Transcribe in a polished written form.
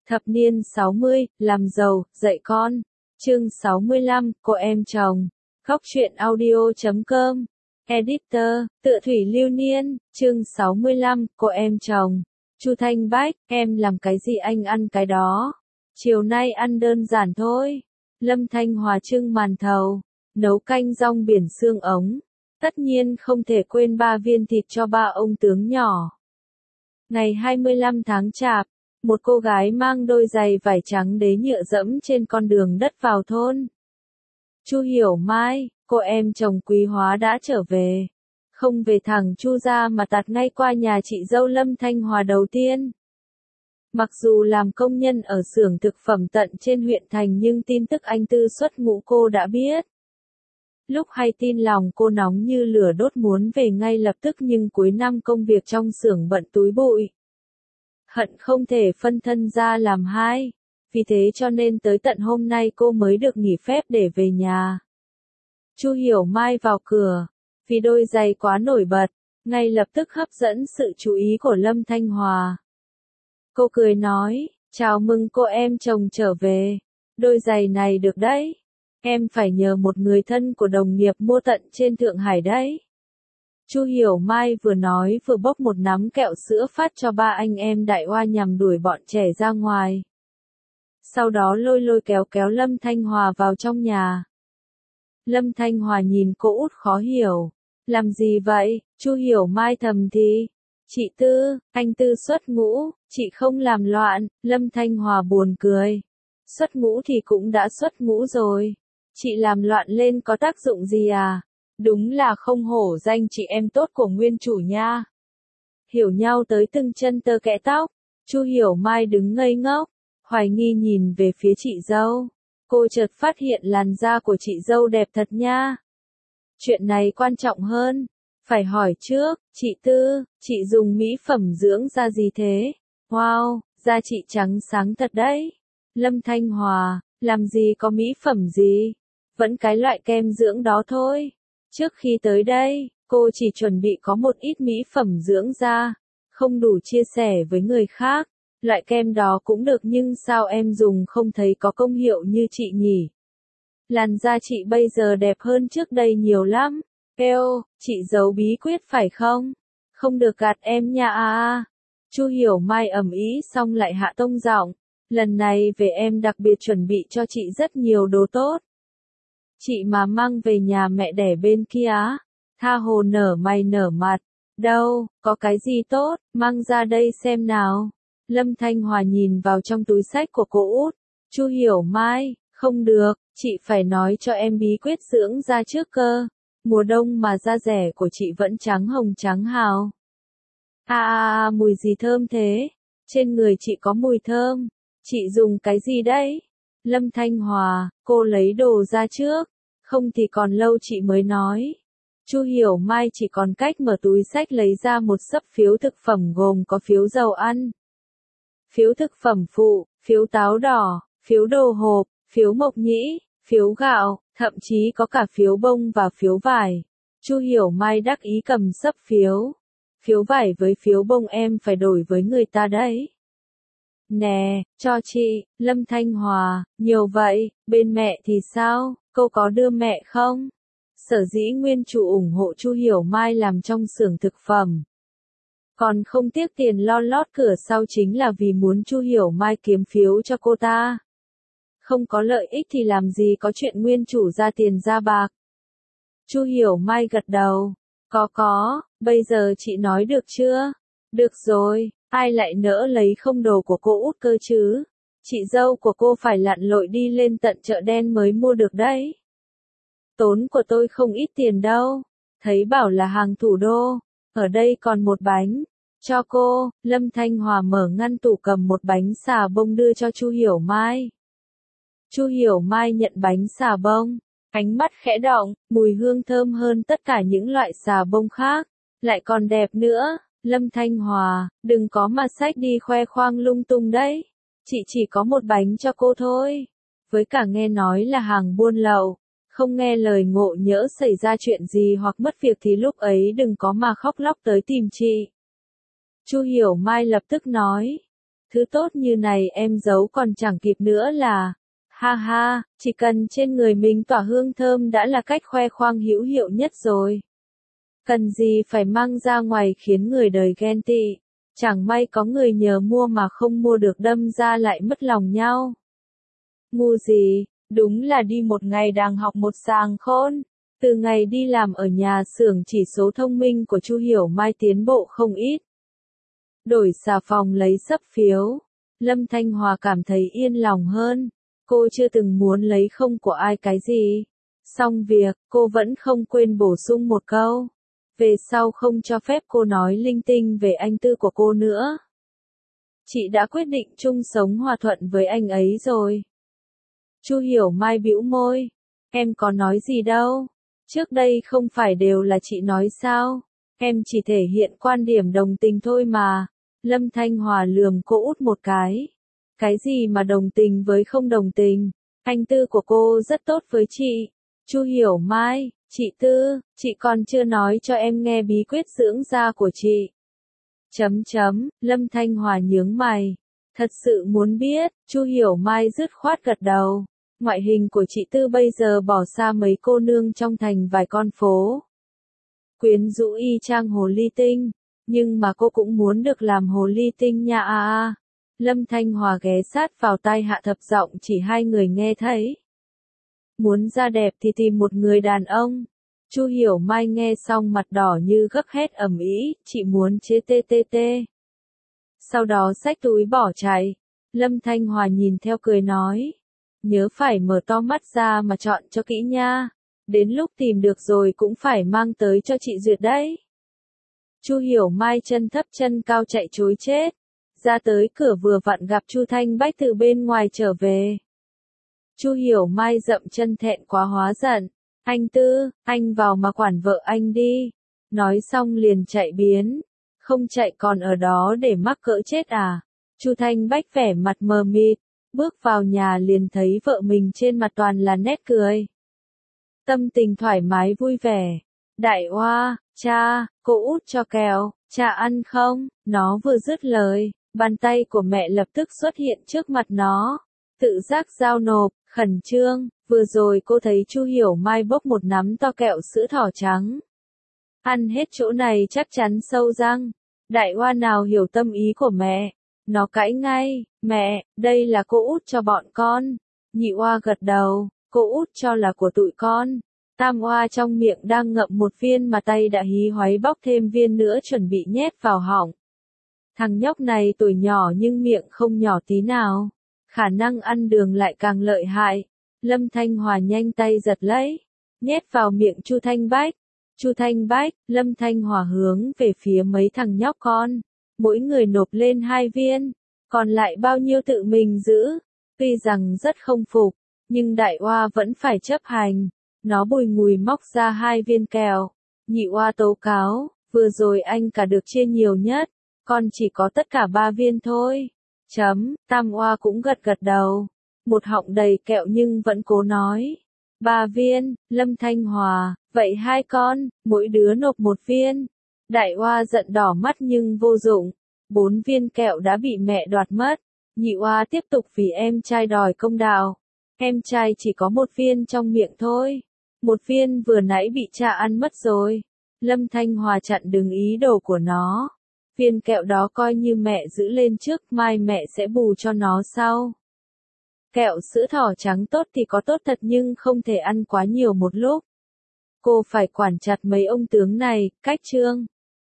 Thập niên 60, làm giàu, dạy con. Chương 65, cô em chồng. Góc truyện audio.com. Editor, Tựa Thủy Lưu Niên. Chương 65, cô em chồng. Chu Thanh Bách, em làm cái gì anh ăn cái đó. Chiều nay ăn đơn giản thôi. Lâm Thanh Hòa trưng màn thầu, nấu canh rong biển xương ống. Tất nhiên không thể quên 3 viên thịt cho ba ông tướng nhỏ. Ngày 25 tháng Chạp, một cô gái mang đôi giày vải trắng đế nhựa dẫm trên con đường đất vào thôn. Chu Hiểu Mai, cô em chồng Quý Hóa đã trở về. Không về thẳng Chu ra mà tạt ngay qua nhà chị dâu Lâm Thanh Hòa đầu tiên. Mặc dù làm công nhân ở xưởng thực phẩm tận trên huyện thành nhưng tin tức anh Tư xuất ngũ cô đã biết. Lúc hay tin lòng cô nóng như lửa đốt muốn về ngay lập tức nhưng cuối năm công việc trong xưởng bận túi bụi. Hận không thể phân thân ra làm hai. Vì thế cho nên tới tận hôm nay cô mới được nghỉ phép để về nhà. Chu Hiểu Mai vào cửa, vì đôi giày quá nổi bật, ngay lập tức hấp dẫn sự chú ý của Lâm Thanh Hòa. Cô cười nói, chào mừng cô em chồng trở về, đôi giày này được đấy. Em phải nhờ một người thân của đồng nghiệp mua tận trên Thượng Hải đấy. Chu Hiểu Mai vừa nói vừa bốc một nắm kẹo sữa phát cho ba anh em đại oa nhằm đuổi bọn trẻ ra ngoài. Sau đó lôi kéo Lâm Thanh Hòa vào trong nhà. Lâm Thanh Hòa nhìn cô út khó hiểu. Làm gì vậy? Chu Hiểu Mai thầm thì. Chị Tư, anh Tư xuất ngũ, chị không làm loạn. Lâm Thanh Hòa buồn cười. Xuất ngũ thì cũng đã xuất ngũ rồi. Chị làm loạn lên có tác dụng gì à? Đúng là không hổ danh chị em tốt của nguyên chủ nha. Hiểu nhau tới từng chân tơ kẽ tóc. Chu Hiểu Mai đứng ngây ngốc, hoài nghi nhìn về phía chị dâu. Cô chợt phát hiện làn da của chị dâu đẹp thật nha. Chuyện này quan trọng hơn. Phải hỏi trước, chị Tư, chị dùng mỹ phẩm dưỡng da gì thế? Wow, da chị trắng sáng thật đấy. Lâm Thanh Hòa, làm gì có mỹ phẩm gì? Vẫn cái loại kem dưỡng đó thôi. Trước khi tới đây, cô chỉ chuẩn bị có một ít mỹ phẩm dưỡng da, không đủ chia sẻ với người khác. Loại kem đó cũng được nhưng sao em dùng không thấy có công hiệu như chị nhỉ? Làn da chị bây giờ đẹp hơn trước đây nhiều lắm. Eo, chị giấu bí quyết phải không? Không được gạt em nha à. Chu Hiểu Mai ầm ĩ xong lại hạ tông giọng. Lần này về em đặc biệt chuẩn bị cho chị rất nhiều đồ tốt. Chị mà mang về nhà mẹ đẻ bên kia á, tha hồ nở mày nở mặt. Đâu, có cái gì tốt, mang ra đây xem nào. Lâm Thanh Hòa nhìn vào trong túi xách của cô út. Chu Hiểu Mai, không được, chị phải nói cho em bí quyết dưỡng da trước cơ. Mùa đông mà da rẻ của chị vẫn trắng hồng trắng hào. Mùi gì thơm thế? Trên người chị có mùi thơm. Chị dùng cái gì đấy? Lâm Thanh Hòa, cô lấy đồ ra trước. Không thì còn lâu chị mới nói. Chu Hiểu Mai chỉ còn cách mở túi xách lấy ra một xấp phiếu thực phẩm gồm có phiếu dầu ăn, phiếu thực phẩm phụ, phiếu táo đỏ, phiếu đồ hộp, phiếu mộc nhĩ, phiếu gạo, thậm chí có cả phiếu bông và phiếu vải. Chu Hiểu Mai đắc ý cầm xấp phiếu. Phiếu vải với phiếu bông em phải đổi với người ta đấy. Nè, cho chị, Lâm Thanh Hòa, nhiều vậy, bên mẹ thì sao, cô có đưa mẹ không? Sở dĩ nguyên chủ ủng hộ Chu Hiểu Mai làm trong xưởng thực phẩm. Còn không tiếc tiền lo lót cửa sau chính là vì muốn Chu Hiểu Mai kiếm phiếu cho cô ta. Không có lợi ích thì làm gì có chuyện nguyên chủ ra tiền ra bạc. Chu Hiểu Mai gật đầu. Có, bây giờ chị nói được chưa? Được rồi, ai lại nỡ lấy không đồ của cô út cơ chứ? Chị dâu của cô phải lặn lội đi lên tận chợ đen mới mua được đấy. Tốn của tôi không ít tiền đâu. Thấy bảo là hàng thủ đô. Ở đây còn một bánh. Cho cô. Lâm Thanh Hòa mở ngăn tủ cầm một bánh xà bông đưa cho Chu Hiểu Mai. Chu Hiểu Mai nhận bánh xà bông. Ánh mắt khẽ động, mùi hương thơm hơn tất cả những loại xà bông khác. Lại còn đẹp nữa. Lâm Thanh Hòa, đừng có mà xách đi khoe khoang lung tung đấy. Chị chỉ có một bánh cho cô thôi. Với cả nghe nói là hàng buôn lậu. Không nghe lời ngộ nhỡ xảy ra chuyện gì hoặc mất việc thì lúc ấy đừng có mà khóc lóc tới tìm chị. Chu Hiểu Mai lập tức nói. Thứ tốt như này em giấu còn chẳng kịp nữa là. Ha ha, chỉ cần trên người mình tỏa hương thơm đã là cách khoe khoang hữu hiệu nhất rồi. Cần gì phải mang ra ngoài khiến người đời ghen tị. Chẳng may có người nhờ mua mà không mua được đâm ra lại mất lòng nhau. Ngu gì, đúng là đi một ngày đàng học một sàng khôn. Từ ngày đi làm ở nhà xưởng chỉ số thông minh của Chu Hiểu Mai tiến bộ không ít. Đổi xà phòng lấy sấp phiếu. Lâm Thanh Hòa cảm thấy yên lòng hơn. Cô chưa từng muốn lấy không của ai cái gì. Xong việc, cô vẫn không quên bổ sung một câu. Về sau không cho phép cô nói linh tinh về anh Tư của cô nữa. Chị đã quyết định chung sống hòa thuận với anh ấy rồi. Chu Hiểu Mai bĩu môi. Em có nói gì đâu. Trước đây không phải đều là chị nói sao. Em chỉ thể hiện quan điểm đồng tình thôi mà. Lâm Thanh Hòa lườm cô út một cái. Cái gì mà đồng tình với không đồng tình. Anh Tư của cô rất tốt với chị. Chu Hiểu Mai, chị Tư, chị còn chưa nói cho em nghe bí quyết dưỡng da của chị. Lâm Thanh Hòa nhướng mày. Thật sự muốn biết, Chu Hiểu Mai dứt khoát gật đầu. Ngoại hình của chị Tư bây giờ bỏ xa mấy cô nương trong thành vài con phố. Quyến rũ y chang hồ ly tinh, nhưng mà cô cũng muốn được làm hồ ly tinh nha à. Lâm Thanh Hòa ghé sát vào tai hạ thấp giọng chỉ hai người nghe thấy. Muốn da đẹp thì tìm một người đàn ông. Chu Hiểu Mai nghe xong mặt đỏ như gấc hét ầm ĩ, chị muốn chế tê. Sau đó xách túi bỏ chạy. Lâm Thanh Hòa nhìn theo cười nói. Nhớ phải mở to mắt ra mà chọn cho kỹ nha. Đến lúc tìm được rồi cũng phải mang tới cho chị duyệt đấy. Chu Hiểu Mai chân thấp chân cao chạy trối chết. Ra tới cửa vừa vặn gặp Chu Thanh Bách từ bên ngoài trở về. Chu Hiểu Mai dậm chân thẹn quá hóa giận. Anh Tư, anh vào mà quản vợ anh đi. Nói xong liền chạy biến. Không chạy còn ở đó để mắc cỡ chết à. Chu Thanh Bách vẻ mặt mờ mịt. Bước vào nhà liền thấy vợ mình trên mặt toàn là nét cười. Tâm tình thoải mái vui vẻ. Đại Oa, cha, cô út cho kẹo, cha ăn không? Nó vừa dứt lời, bàn tay của mẹ lập tức xuất hiện trước mặt nó. Tự giác giao nộp, khẩn trương, vừa rồi cô thấy Chu Hiểu Mai bốc một nắm to kẹo sữa thỏ trắng. Ăn hết chỗ này chắc chắn sâu răng. Đại Oa nào hiểu tâm ý của mẹ. Nó cãi ngay, mẹ, đây là cô út cho bọn con. Nhị Oa gật đầu, cô út cho là của tụi con. Tam Oa trong miệng đang ngậm một viên mà tay đã hí hoáy bóc thêm viên nữa chuẩn bị nhét vào họng. Thằng nhóc này tuổi nhỏ nhưng miệng không nhỏ tí nào. Khả năng ăn đường lại càng lợi hại. Lâm Thanh Hòa nhanh tay giật lấy, nhét vào miệng Chu Thanh Bách. Chu Thanh Bách, Lâm Thanh Hòa hướng về phía mấy thằng nhóc con. Mỗi người nộp lên 2 viên, còn lại bao nhiêu tự mình giữ. Tuy rằng rất không phục, nhưng Đại Oa vẫn phải chấp hành. Nó bùi ngùi móc ra 2 viên kẹo. Nhị Oa tố cáo, vừa rồi anh cả được chia nhiều nhất, con chỉ có tất cả 3 viên thôi. Tam Oa cũng gật gật đầu. Một họng đầy kẹo nhưng vẫn cố nói. 3 viên, Lâm Thanh Hòa, vậy 2 con, mỗi đứa nộp 1 viên. Đại Oa giận đỏ mắt nhưng vô dụng. 4 viên kẹo đã bị mẹ đoạt mất. Nhị Oa tiếp tục vì em trai đòi công đạo. Em trai chỉ có 1 viên trong miệng thôi. 1 viên vừa nãy bị cha ăn mất rồi. Lâm Thanh Hòa chặn đứng ý đồ của nó. Viên kẹo đó coi như mẹ giữ lên trước, mai mẹ sẽ bù cho nó sau. Kẹo sữa thỏ trắng tốt thì có tốt thật nhưng không thể ăn quá nhiều một lúc. Cô phải quản chặt mấy ông tướng này, cách chương.